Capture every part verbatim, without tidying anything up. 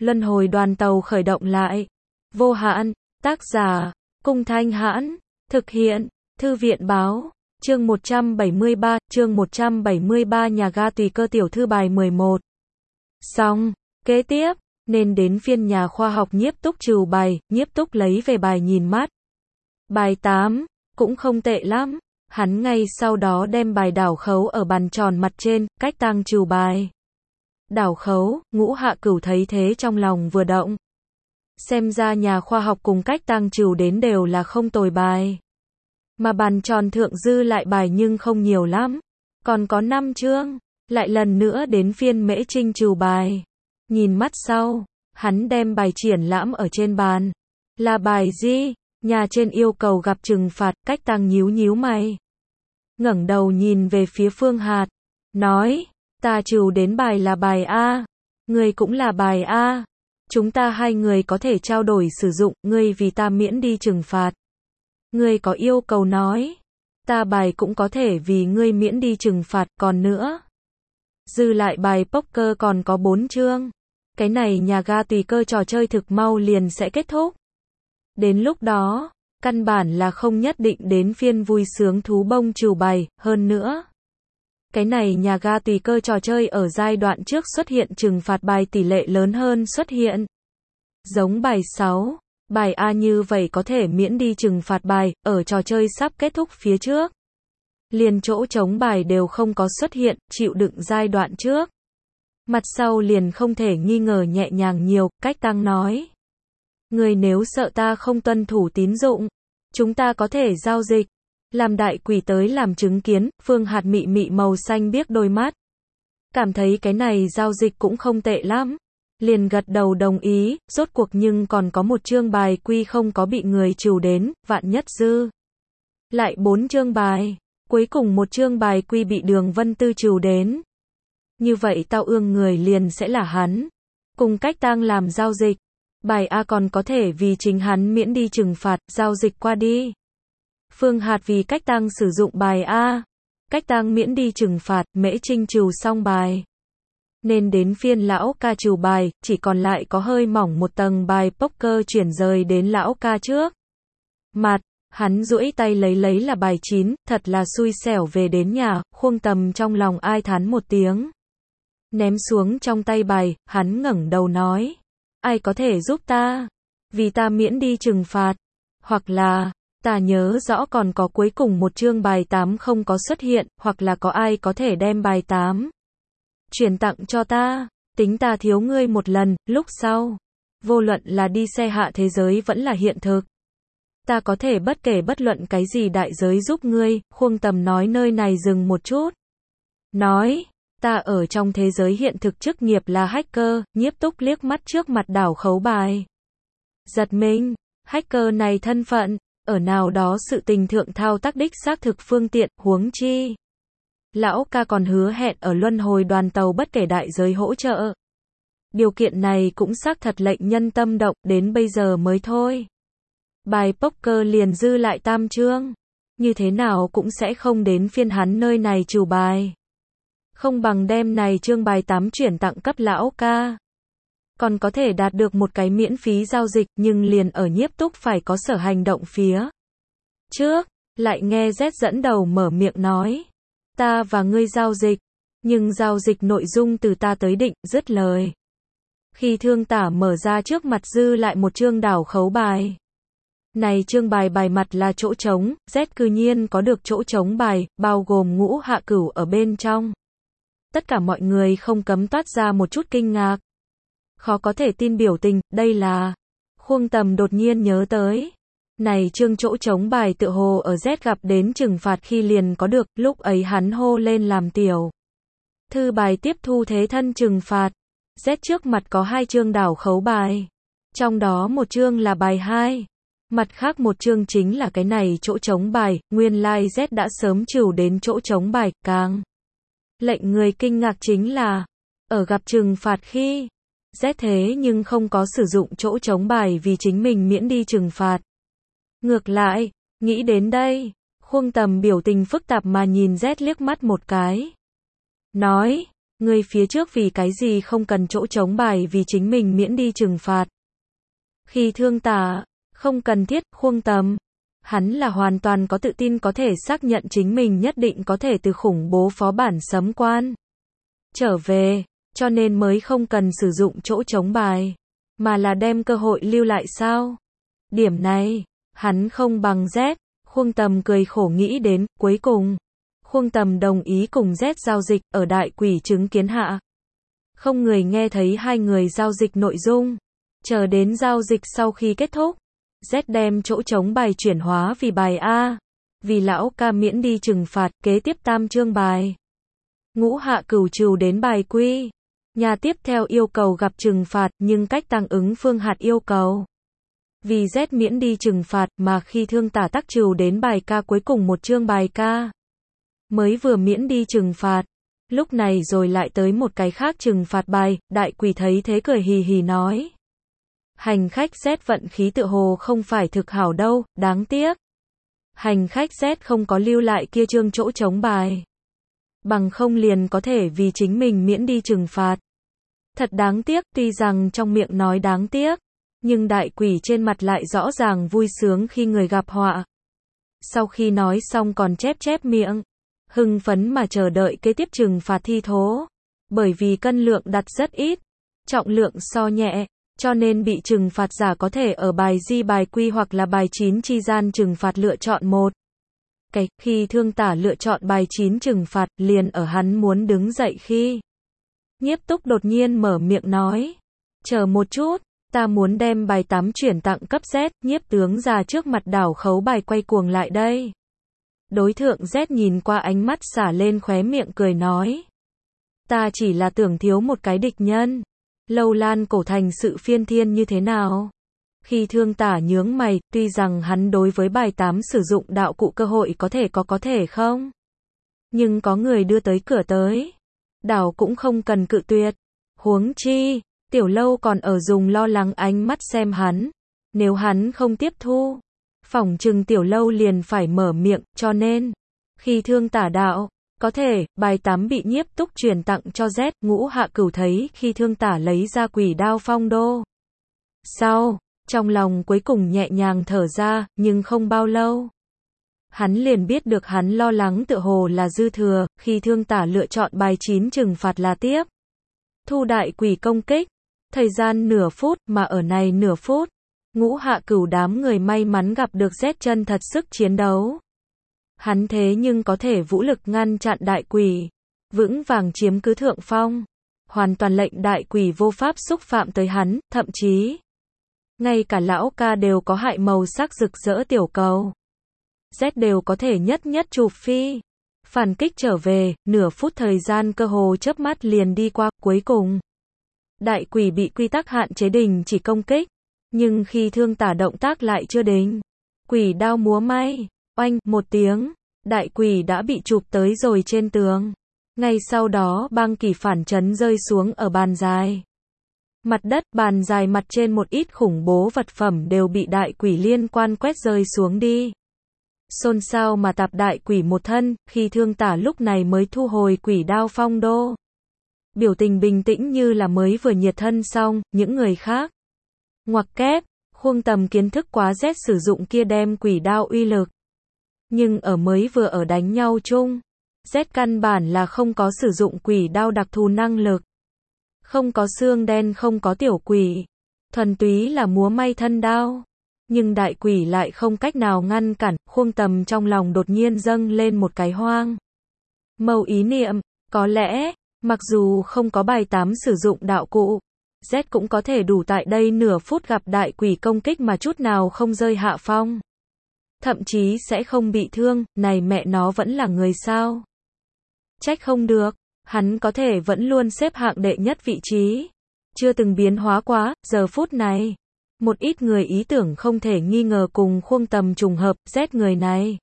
Luân hồi đoàn tàu khởi động lại. Vô hạn, tác giả, Cung Thanh Hãn, thực hiện, Thư viện báo, chương một trăm bảy mươi ba, chương một trăm bảy mươi ba nhà ga tùy cơ tiểu thư bài mười một. Xong, kế tiếp, nên đến phiên nhà khoa học Nhiếp Túc trừ bài, Nhiếp Túc lấy về bài nhìn mắt. Bài tám, cũng không tệ lắm, hắn ngay sau đó đem bài đảo khấu ở bàn tròn mặt trên, cách tăng trừ bài. Đảo khấu, Ngũ Hạ Cửu thấy thế trong lòng vừa động. Xem ra nhà khoa học cùng cách tăng trừ đến đều là không tồi bài. Mà bàn tròn thượng dư lại bài nhưng không nhiều lắm. Còn có năm chương, lại lần nữa đến phiên Mễ Trinh trừ bài. Nhìn mắt sau, hắn đem bài triển lãm ở trên bàn. Là bài gì? Nhà trên yêu cầu gặp trừng phạt, cách tăng nhíu nhíu mày. Ngẩng đầu nhìn về phía Phương Hạt, nói, ta trừ đến bài là bài A, ngươi cũng là bài A. Chúng ta hai người có thể trao đổi sử dụng, ngươi vì ta miễn đi trừng phạt. Ngươi có yêu cầu nói, ta bài cũng có thể vì ngươi miễn đi trừng phạt, còn nữa. Dư lại bài poker còn có bốn chương. Cái này nhà ga tùy cơ trò chơi thực mau liền sẽ kết thúc. Đến lúc đó, căn bản là không nhất định đến phiên vui sướng thú bông trừ bài, hơn nữa. Cái này nhà ga tùy cơ trò chơi ở giai đoạn trước xuất hiện trừng phạt bài tỷ lệ lớn hơn xuất hiện. Giống bài sáu, bài A như vậy có thể miễn đi trừng phạt bài, ở trò chơi sắp kết thúc phía trước. Liền chỗ trống bài đều không có xuất hiện, chịu đựng giai đoạn trước. Mặt sau liền không thể nghi ngờ nhẹ nhàng nhiều, cách tăng nói. Người nếu sợ ta không tuân thủ tín dụng, chúng ta có thể giao dịch. Làm đại quỷ tới làm chứng kiến, Phương Hạt mị mị màu xanh biếc đôi mắt. Cảm thấy cái này giao dịch cũng không tệ lắm. Liền gật đầu đồng ý, rốt cuộc nhưng còn có một chương bài quy không có bị người trừ đến, vạn nhất dư. Lại bốn chương bài, cuối cùng một chương bài quy bị Đường Vân Tư trừ đến. Như vậy tao ương người liền sẽ là hắn. Cùng cách tăng làm giao dịch. Bài A còn có thể vì chính hắn miễn đi trừng phạt, giao dịch qua đi. Phương Hạt vì cách tăng sử dụng bài A. Cách tăng miễn đi trừng phạt, Mễ Trinh trừ xong bài. Nên đến phiên lão ca trừ bài, chỉ còn lại có hơi mỏng một tầng bài poker chuyển rời đến lão ca trước. Mặt, hắn duỗi tay lấy lấy là bài chín, thật là xui xẻo về đến nhà, Khuông Tầm trong lòng ai thán một tiếng. Ném xuống trong tay bài, hắn ngẩng đầu nói. Ai có thể giúp ta? Vì ta miễn đi trừng phạt. Hoặc là, ta nhớ rõ còn có cuối cùng một chương bài tám không có xuất hiện, hoặc là có ai có thể đem bài tám chuyển tặng cho ta, tính ta thiếu ngươi một lần, lúc sau. Vô luận là đi xe hạ thế giới vẫn là hiện thực. Ta có thể bất kể bất luận cái gì đại giới giúp ngươi, Khuông Tầm nói nơi này dừng một chút. Nói, ta ở trong thế giới hiện thực chức nghiệp là hacker, Nhiếp Túc liếc mắt trước mặt đảo khấu bài. Giật mình, hacker này thân phận, ở nào đó sự tình thượng thao tác đích xác thực phương tiện, huống chi. Lão ca còn hứa hẹn ở luân hồi đoàn tàu bất kể đại giới hỗ trợ. Điều kiện này cũng xác thật lệnh nhân tâm động, đến bây giờ mới thôi. Bài poker liền dư lại tam chương. Như thế nào cũng sẽ không đến phiên hắn nơi này trừ bài. Không bằng đem này chương bài tám chuyển tặng cấp lão ca. Còn có thể đạt được một cái miễn phí giao dịch, nhưng liền ở Nhiếp Túc phải có sở hành động phía trước, lại nghe Z dẫn đầu mở miệng nói. Ta và ngươi giao dịch, nhưng giao dịch nội dung từ ta tới định, dứt lời. Khi Thương Tả mở ra trước mặt dư lại một chương đảo khấu bài. Này chương bài bài mặt là chỗ trống, Z cư nhiên có được chỗ trống bài, bao gồm Ngũ Hạ Cửu ở bên trong. Tất cả mọi người không cấm toát ra một chút kinh ngạc. Khó có thể tin biểu tình, đây là. Khuông Tầm đột nhiên nhớ tới. Này chương chỗ trống bài tự hồ ở Z gặp đến trừng phạt khi liền có được, lúc ấy hắn hô lên làm tiểu. Thư bài tiếp thu thế thân trừng phạt. Z trước mặt có hai chương đảo khấu bài. Trong đó một chương là bài hai. Mặt khác một chương chính là cái này chỗ trống bài, nguyên lai Z đã sớm trừ đến chỗ trống bài, càng. Lệnh người kinh ngạc chính là, ở gặp trừng phạt khi, Z thế nhưng không có sử dụng chỗ trống bài vì chính mình miễn đi trừng phạt. Ngược lại, nghĩ đến đây, Khuông Tầm biểu tình phức tạp mà nhìn Z liếc mắt một cái. Nói, Người phía trước vì cái gì không cần chỗ trống bài vì chính mình miễn đi trừng phạt. Khi thương tả, không cần thiết, khuông tầm. Hắn là hoàn toàn có tự tin có thể xác nhận chính mình nhất định có thể từ khủng bố phó bản sấm quan trở về, cho nên mới không cần sử dụng chỗ trống bài, mà là đem cơ hội lưu lại sao? Điểm này, hắn không bằng Z, khuông tầm cười khổ nghĩ đến, cuối cùng, khuông tầm đồng ý cùng Z giao dịch, ở đại quỷ chứng kiến hạ. Không người nghe thấy hai người giao dịch nội dung, chờ đến giao dịch sau khi kết thúc, Z đem chỗ trống bài chuyển hóa vì bài A, vì lão ca miễn đi trừng phạt, kế tiếp tam chương bài. Ngũ hạ cửu trừ đến bài Quy. Nhà tiếp theo yêu cầu gặp trừng phạt, nhưng cách tăng ứng phương hạt yêu cầu. Vì Z miễn đi trừng phạt mà khi thương tả tác trừ đến bài K cuối cùng một chương bài K. Mới vừa miễn đi trừng phạt. Lúc này rồi lại tới một cái khác trừng phạt bài, đại quỷ thấy thế cười hì hì nói. Hành khách Z vận khí tự hồ không phải thực hảo đâu, đáng tiếc. Hành khách Z không có lưu lại kia chương chỗ trống bài. Bằng không liền có thể vì chính mình miễn đi trừng phạt. Thật đáng tiếc, tuy rằng trong miệng nói đáng tiếc, nhưng đại quỷ trên mặt lại rõ ràng vui sướng khi người gặp họa. Sau khi nói xong còn chép chép miệng, hưng phấn mà chờ đợi kế tiếp trừng phạt thi thố. Bởi vì cân lượng đặt rất ít, trọng lượng so nhẹ, cho nên bị trừng phạt giả có thể ở bài G bài Quy hoặc là bài chín chi gian trừng phạt lựa chọn một. Cái, khi thương tả lựa chọn bài chín trừng phạt, liền ở hắn muốn đứng dậy khi. Nhiếp Túc đột nhiên mở miệng nói. Chờ một chút, ta muốn đem bài tám chuyển tặng cấp Z, nhiếp tướng già trước mặt đảo khấu bài quay cuồng lại đây. Đối thượng Z nhìn qua ánh mắt xả lên khóe miệng cười nói. Ta chỉ là tưởng thiếu một cái địch nhân. Lâu Lan cổ thành sự phiên thiên như thế nào? Khi thương tả nhướng mày, tuy rằng hắn đối với bài tám sử dụng đạo cụ cơ hội có thể có có thể không? Nhưng có người đưa tới cửa tới. Đảo cũng không cần cự tuyệt. Huống chi, tiểu lâu còn ở dùng lo lắng ánh mắt xem hắn. Nếu hắn không tiếp thu, phỏng chừng tiểu lâu liền phải mở miệng, cho nên, khi thương tả đạo, có thể, bài tám bị nhiếp túc truyền tặng cho Z, ngũ hạ cửu thấy khi thương tả lấy ra quỷ đao phong đô. Sau, trong lòng cuối cùng nhẹ nhàng thở ra, nhưng không bao lâu. Hắn liền biết được hắn lo lắng tựa hồ là dư thừa, khi thương tả lựa chọn bài chín trừng phạt là tiếp. Thu đại quỷ công kích, thời gian nửa phút mà ở này nửa phút, ngũ hạ cửu đám người may mắn gặp được Z chân thật sức chiến đấu. Hắn thế nhưng có thể vũ lực ngăn chặn đại quỷ, vững vàng chiếm cứ thượng phong, hoàn toàn lệnh đại quỷ vô pháp xúc phạm tới hắn, thậm chí ngay cả lão ca đều có hại màu sắc rực rỡ tiểu cầu. Z đều có thể nhất nhất chụp phi. Phản kích trở về, nửa phút thời gian cơ hồ chớp mắt liền đi qua, cuối cùng. Đại quỷ bị quy tắc hạn chế đình chỉ công kích, nhưng khi thương tả động tác lại chưa đến. Quỷ đao múa may, oanh, một tiếng, đại quỷ đã bị chụp tới rồi trên tường. Ngay sau đó băng kỳ phản chấn rơi xuống ở bàn dài. Mặt đất, bàn dài mặt trên một ít khủng bố vật phẩm đều bị đại quỷ liên quan quét rơi xuống đi. Xôn xao mà tạp đại quỷ một thân, khi thương tả lúc này mới thu hồi quỷ đao phong đô. Biểu tình bình tĩnh như là mới vừa nhiệt thân xong, những người khác. Ngoặc kép, khuông tầm kiến thức quá Z sử dụng kia đem quỷ đao uy lực. Nhưng ở mới vừa ở đánh nhau chung, Z căn bản là không có sử dụng quỷ đao đặc thù năng lực. Không có xương đen không có tiểu quỷ. Thuần túy là múa may thân đao. Nhưng đại quỷ lại không cách nào ngăn cản, khuông tầm trong lòng đột nhiên dâng lên một cái hoang. Mâu ý niệm, có lẽ, mặc dù không có bài tám sử dụng đạo cụ, Z cũng có thể đủ tại đây nửa phút gặp đại quỷ công kích mà chút nào không rơi hạ phong. Thậm chí sẽ không bị thương, này mẹ nó vẫn là người sao. Trách không được, hắn có thể vẫn luôn xếp hạng đệ nhất vị trí. Chưa từng biến hóa quá, giờ phút này. Một ít người ý tưởng không thể nghi ngờ cùng khuông tầm trùng hợp, Z người này.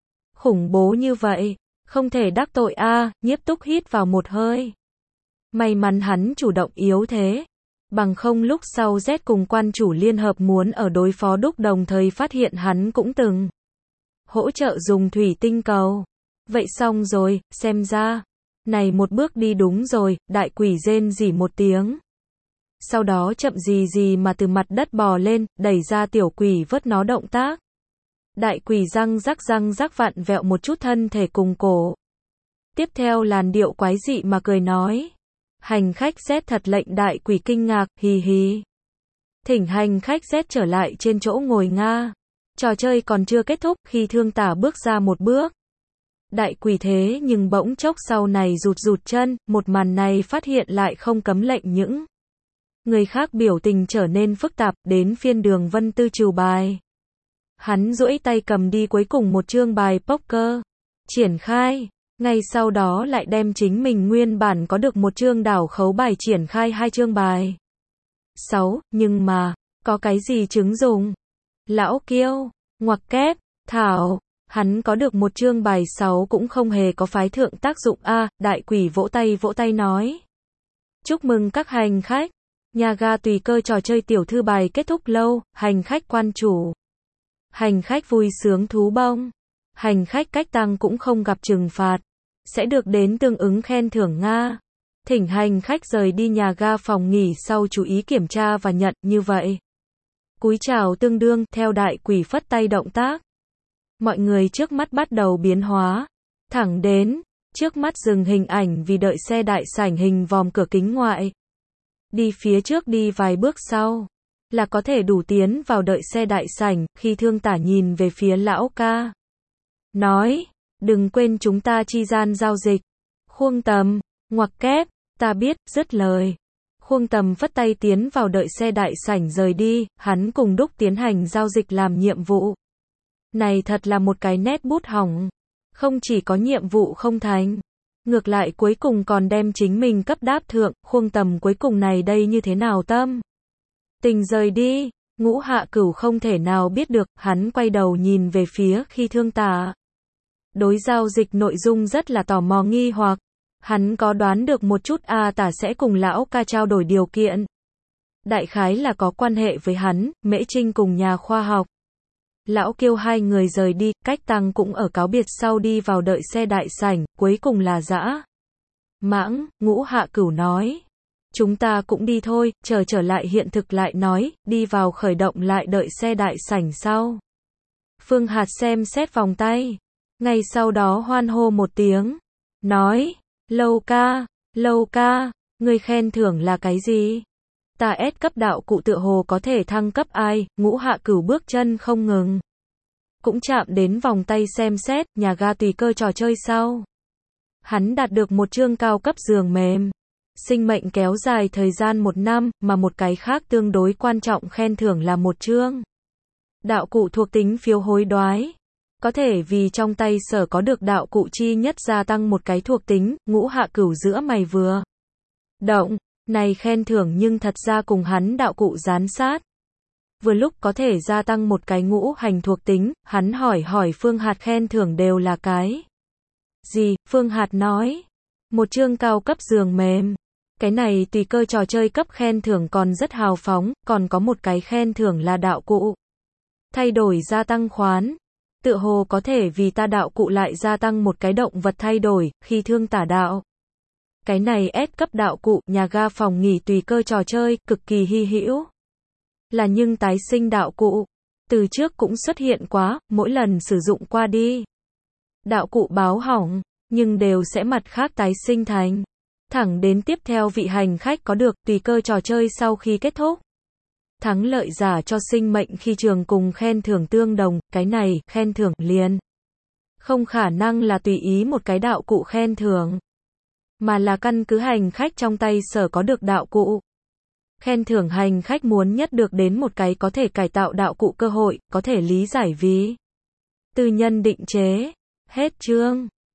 Khủng bố như vậy, không thể đắc tội a à, nhiếp túc hít vào một hơi. May mắn hắn chủ động yếu thế. Bằng không lúc sau Z cùng quan chủ liên hợp muốn ở đối phó đúc đồng thời phát hiện hắn cũng từng hỗ trợ dùng thủy tinh cầu. Vậy xong rồi, xem ra, Này một bước đi đúng rồi, đại quỷ rên rỉ một tiếng. Sau đó chậm gì gì mà từ mặt đất bò lên, đẩy ra tiểu quỷ vớt nó động tác. Đại quỷ răng rắc răng rắc vặn vẹo một chút thân thể cùng cổ. Tiếp theo làn điệu quái dị mà cười nói. Hành khách Z thật lệnh đại quỷ kinh ngạc, hì hì. Thỉnh hành khách Z trở lại trên chỗ ngồi Nga. Trò chơi còn chưa kết thúc khi thương tả bước ra một bước. Đại quỷ thế nhưng bỗng chốc sau này rụt rụt chân, một màn này phát hiện lại không cấm lệnh những người khác biểu tình trở nên phức tạp, đến phiên Đường Vân Tư trừ bài. Hắn duỗi tay cầm đi cuối cùng một chương bài poker. Triển khai. Ngay sau đó lại đem chính mình nguyên bản có được một chương đảo khấu bài triển khai hai chương bài. sáu. Nhưng mà, có cái gì chứng dùng? Lão Kiêu, ngoặc kép, thảo, hắn có được một chương bài sáu cũng không hề có phái thượng tác dụng a. À, đại quỷ vỗ tay vỗ tay nói. Chúc mừng các hành khách. Nhà ga tùy cơ trò chơi tiểu thư bài kết thúc lâu, hành khách quan chủ. Hành khách vui sướng thú bông. Hành khách cách tăng cũng không gặp trừng phạt. Sẽ được đến tương ứng khen thưởng Nga. Thỉnh hành khách rời đi nhà ga phòng nghỉ sau chú ý kiểm tra và nhận như vậy. Cúi chào tương đương theo đại quỷ phất tay động tác. Mọi người trước mắt bắt đầu biến hóa. Thẳng đến, trước mắt dừng hình ảnh vì đợi xe đại sảnh hình vòm cửa kính ngoại. Đi phía trước đi vài bước sau. Là có thể đủ tiến vào đợi xe đại sảnh, khi thương tả nhìn về phía lão ca. Nói, đừng quên chúng ta chi gian giao dịch. Khuông Tầm, ngoặc kép, ta biết, dứt lời. Khuông Tầm phất tay tiến vào đợi xe đại sảnh rời đi, hắn cùng Đúc tiến hành giao dịch làm nhiệm vụ. Này thật là một cái nét bút hỏng. Không chỉ có nhiệm vụ không thành. Ngược lại cuối cùng còn đem chính mình cấp đáp thượng, Khuông Tầm cuối cùng này đây như thế nào tâm? Tình rời đi, Ngũ Hạ Cửu không thể nào biết được, hắn quay đầu nhìn về phía khi thương tả. Đối giao dịch nội dung rất là tò mò nghi hoặc. Hắn có đoán được một chút a tả sẽ cùng lão ca trao đổi điều kiện. Đại khái là có quan hệ với hắn, Mễ Trinh cùng nhà khoa học. Lão Kiêu hai người rời đi, cách tăng cũng ở cáo biệt sau đi vào đợi xe đại sảnh, cuối cùng là Dã Mãng, Ngũ Hạ Cửu nói. Chúng ta cũng đi thôi, chờ trở lại hiện thực lại nói, đi vào khởi động lại đợi xe đại sảnh sau. Phương Hạt xem xét vòng tay. Ngay sau đó hoan hô một tiếng. Nói, Lâu ca, Lâu ca, người khen thưởng là cái gì? Ta S cấp đạo cụ tựa hồ có thể thăng cấp ai? Ngũ Hạ Cửu bước chân không ngừng. Cũng chạm đến vòng tay xem xét, nhà ga tùy cơ trò chơi sau. Hắn đạt được một chương cao cấp giường mềm. Sinh mệnh kéo dài thời gian một năm, mà một cái khác tương đối quan trọng khen thưởng là một chương. Đạo cụ thuộc tính phiếu hối đoái. Có thể vì trong tay sở có được đạo cụ chi nhất gia tăng một cái thuộc tính, Ngũ Hạ Cửu giữa mày vừa động, này khen thưởng nhưng thật ra cùng hắn đạo cụ gián sát. Vừa lúc có thể gia tăng một cái ngũ hành thuộc tính, hắn hỏi hỏi Phương Hạt khen thưởng đều là cái gì, Phương Hạt nói, một chương cao cấp giường mềm. Cái này tùy cơ trò chơi cấp khen thưởng còn rất hào phóng, còn có một cái khen thưởng là đạo cụ thay đổi gia tăng khoán. Tựa hồ có thể vì ta đạo cụ lại gia tăng một cái động vật thay đổi, khi thương tả đạo. Cái này S cấp đạo cụ, nhà ga phòng nghỉ tùy cơ trò chơi, cực kỳ hy hữu. Là nhưng tái sinh đạo cụ. Từ trước cũng xuất hiện quá, mỗi lần sử dụng qua đi. Đạo cụ báo hỏng, nhưng đều sẽ mặt khác tái sinh thành. Thẳng đến tiếp theo vị hành khách có được, tùy cơ trò chơi sau khi kết thúc. Thắng lợi giả cho sinh mệnh khi trường cùng khen thưởng tương đồng, cái này, khen thưởng liền. Không khả năng là tùy ý một cái đạo cụ khen thưởng. Mà là căn cứ hành khách trong tay sở có được đạo cụ. Khen thưởng hành khách muốn nhất được đến một cái có thể cải tạo đạo cụ cơ hội, có thể lý giải vì tư nhân định chế. Hết chương.